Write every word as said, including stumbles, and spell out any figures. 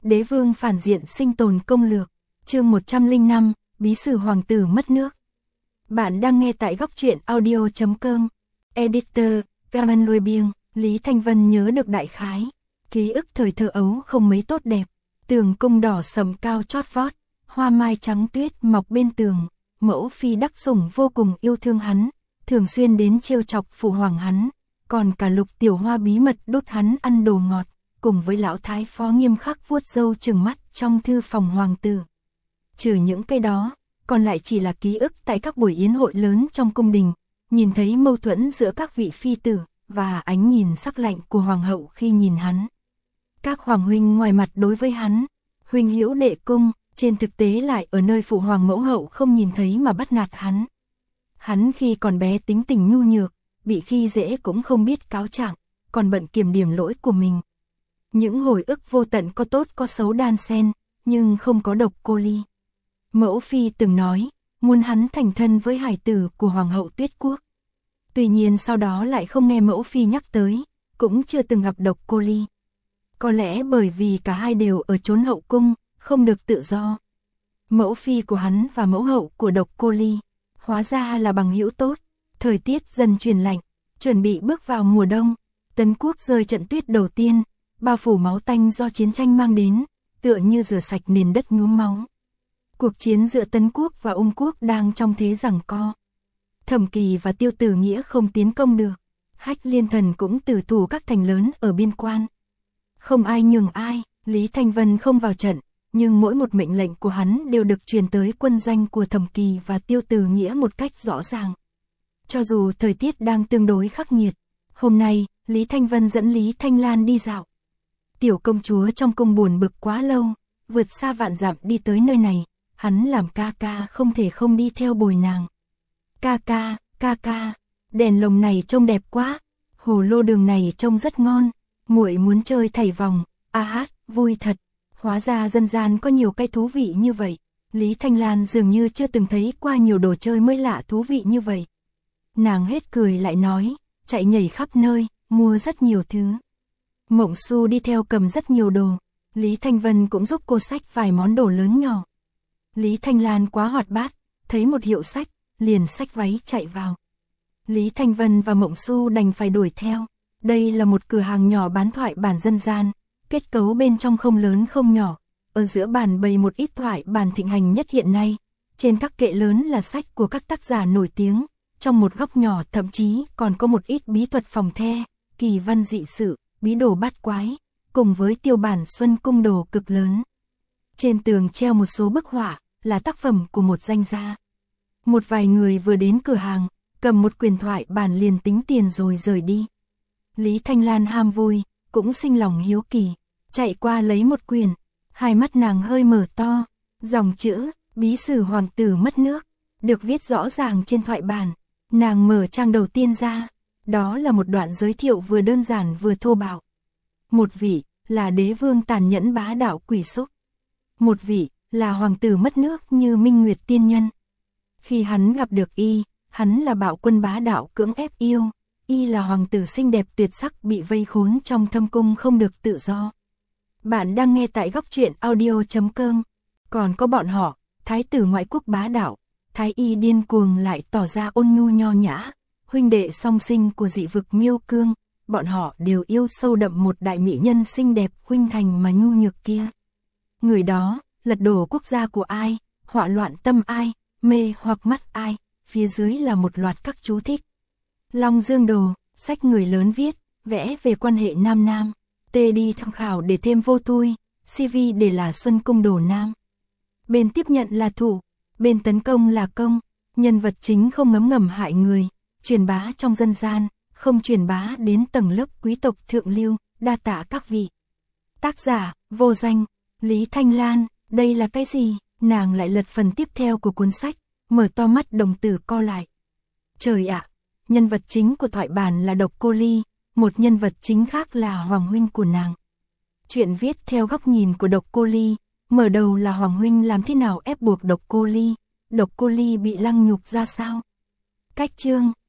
Đế vương phản diện sinh tồn công lược, chương một trăm lẻ năm, bí sử hoàng tử mất nước. Bạn đang nghe tại góc truyện audio chấm com. Editor, Gaman Lôi Biêng, Lý Thanh Vân nhớ được đại khái. Ký ức thời thơ ấu không mấy tốt đẹp. Tường cung đỏ sầm cao chót vót, hoa mai trắng tuyết mọc bên tường. Mẫu phi đắc sủng vô cùng yêu thương hắn, thường xuyên đến trêu chọc phụ hoàng hắn. Còn cả Lục Tiểu Hoa bí mật đút hắn ăn đồ ngọt, cùng với lão thái phó nghiêm khắc vuốt râu trừng mắt trong thư phòng hoàng tử. Trừ những cái đó, còn lại chỉ là ký ức tại các buổi yến hội lớn trong cung đình, nhìn thấy mâu thuẫn giữa các vị phi tử, và ánh nhìn sắc lạnh của hoàng hậu khi nhìn hắn. Các hoàng huynh ngoài mặt đối với hắn, huynh hữu đệ cung, trên thực tế lại ở nơi phụ hoàng mẫu hậu không nhìn thấy mà bắt nạt hắn. Hắn khi còn bé tính tình nhu nhược, bị khi dễ cũng không biết cáo trạng, còn bận kiểm điểm lỗi của mình. Những hồi ức vô tận có tốt có xấu đan xen, nhưng không có độc cô ly. Mẫu phi từng nói, muốn hắn thành thân với hài tử của hoàng hậu Tuyết Quốc. Tuy nhiên sau đó lại không nghe mẫu phi nhắc tới, cũng chưa từng gặp độc cô ly. Có lẽ bởi vì cả hai đều ở chốn hậu cung, không được tự do. Mẫu phi của hắn và mẫu hậu của độc cô ly, hóa ra là bằng hữu tốt. Thời tiết dần chuyển lạnh, chuẩn bị bước vào mùa đông, Tấn Quốc rơi trận tuyết đầu tiên, bao phủ máu tanh do chiến tranh mang đến, tựa như rửa sạch nền đất nhuốm máu. Cuộc chiến giữa Tấn Quốc và Ung Quốc đang trong thế giằng co. Thẩm Kỳ và Tiêu Tử Nghĩa không tiến công được, Hách Liên Thần cũng tử thủ các thành lớn ở biên quan. Không ai nhường ai, Lý Thanh Vân không vào trận, nhưng mỗi một mệnh lệnh của hắn đều được truyền tới quân doanh của Thẩm Kỳ và Tiêu Tử Nghĩa một cách rõ ràng. Cho dù thời tiết đang tương đối khắc nghiệt, hôm nay, Lý Thanh Vân dẫn Lý Thanh Lan đi dạo. Tiểu công chúa trong cung buồn bực quá lâu, vượt xa vạn dặm đi tới nơi này, hắn làm ca ca không thể không đi theo bồi nàng. Ca ca, ca ca, đèn lồng này trông đẹp quá, hồ lô đường này trông rất ngon, muội muốn chơi thảy vòng, a hát, vui thật, hóa ra dân gian có nhiều cái thú vị như vậy. Lý Thanh Lan dường như chưa từng thấy qua nhiều đồ chơi mới lạ thú vị như vậy. Nàng hết cười lại nói, chạy nhảy khắp nơi, mua rất nhiều thứ. Mộng Xu đi theo cầm rất nhiều đồ, Lý Thanh Vân cũng giúp cô xách vài món đồ lớn nhỏ. Lý Thanh Lan quá hoạt bát, thấy một hiệu sách, liền xách váy chạy vào. Lý Thanh Vân và Mộng Xu đành phải đuổi theo. Đây là một cửa hàng nhỏ bán thoại bản dân gian, kết cấu bên trong không lớn không nhỏ. Ở giữa bàn bày một ít thoại bản thịnh hành nhất hiện nay. Trên các kệ lớn là sách của các tác giả nổi tiếng. Trong một góc nhỏ thậm chí còn có một ít bí thuật phòng the, kỳ văn dị sự, bí đồ bát quái, cùng với tiêu bản xuân cung đồ cực lớn. Trên tường treo một số bức họa, là tác phẩm của một danh gia. Một vài người vừa đến cửa hàng, cầm một quyển thoại bản liền tính tiền rồi rời đi. Lý Thanh Lan ham vui, cũng sinh lòng hiếu kỳ, chạy qua lấy một quyển, hai mắt nàng hơi mở to, dòng chữ, bí sử hoàng tử mất nước, được viết rõ ràng trên thoại bản. Nàng mở trang đầu tiên ra, đó là một đoạn giới thiệu vừa đơn giản vừa thô bạo. Một vị, là đế vương tàn nhẫn bá đạo quỷ xúc. Một vị, là hoàng tử mất nước như Minh Nguyệt tiên nhân. Khi hắn gặp được y, hắn là bạo quân bá đạo cưỡng ép yêu, y là hoàng tử xinh đẹp tuyệt sắc bị vây khốn trong thâm cung không được tự do. Bạn đang nghe tại góc truyện audio chấm com. Còn có bọn họ, thái tử ngoại quốc bá đạo, thái y điên cuồng lại tỏ ra ôn nhu nho nhã, huynh đệ song sinh của dị vực Miêu Cương, bọn họ đều yêu sâu đậm một đại mỹ nhân xinh đẹp khuynh thành mà nhu nhược kia. Người đó, lật đổ quốc gia của ai, họa loạn tâm ai, mê hoặc mắt ai, phía dưới là một loạt các chú thích. Long Dương Đồ, sách người lớn viết, vẽ về quan hệ nam nam, tê đi tham khảo để thêm vô tui, xê vê để là xuân cung đồ nam. Bên tiếp nhận là thủ, bên tấn công là công, nhân vật chính không ngấm ngầm hại người, truyền bá trong dân gian, không truyền bá đến tầng lớp quý tộc thượng lưu, đa tạ các vị. Tác giả, vô danh, Lý Thanh Lan, đây là cái gì? Nàng lại lật phần tiếp theo của cuốn sách, mở to mắt đồng tử co lại. Trời ạ, nhân vật chính của thoại bản là độc cô ly, một nhân vật chính khác là hoàng huynh của nàng. Chuyện viết theo góc nhìn của độc cô ly, mở đầu là hoàng huynh làm thế nào ép buộc độc cô ly, độc cô ly bị lăng nhục ra sao. Cách chương,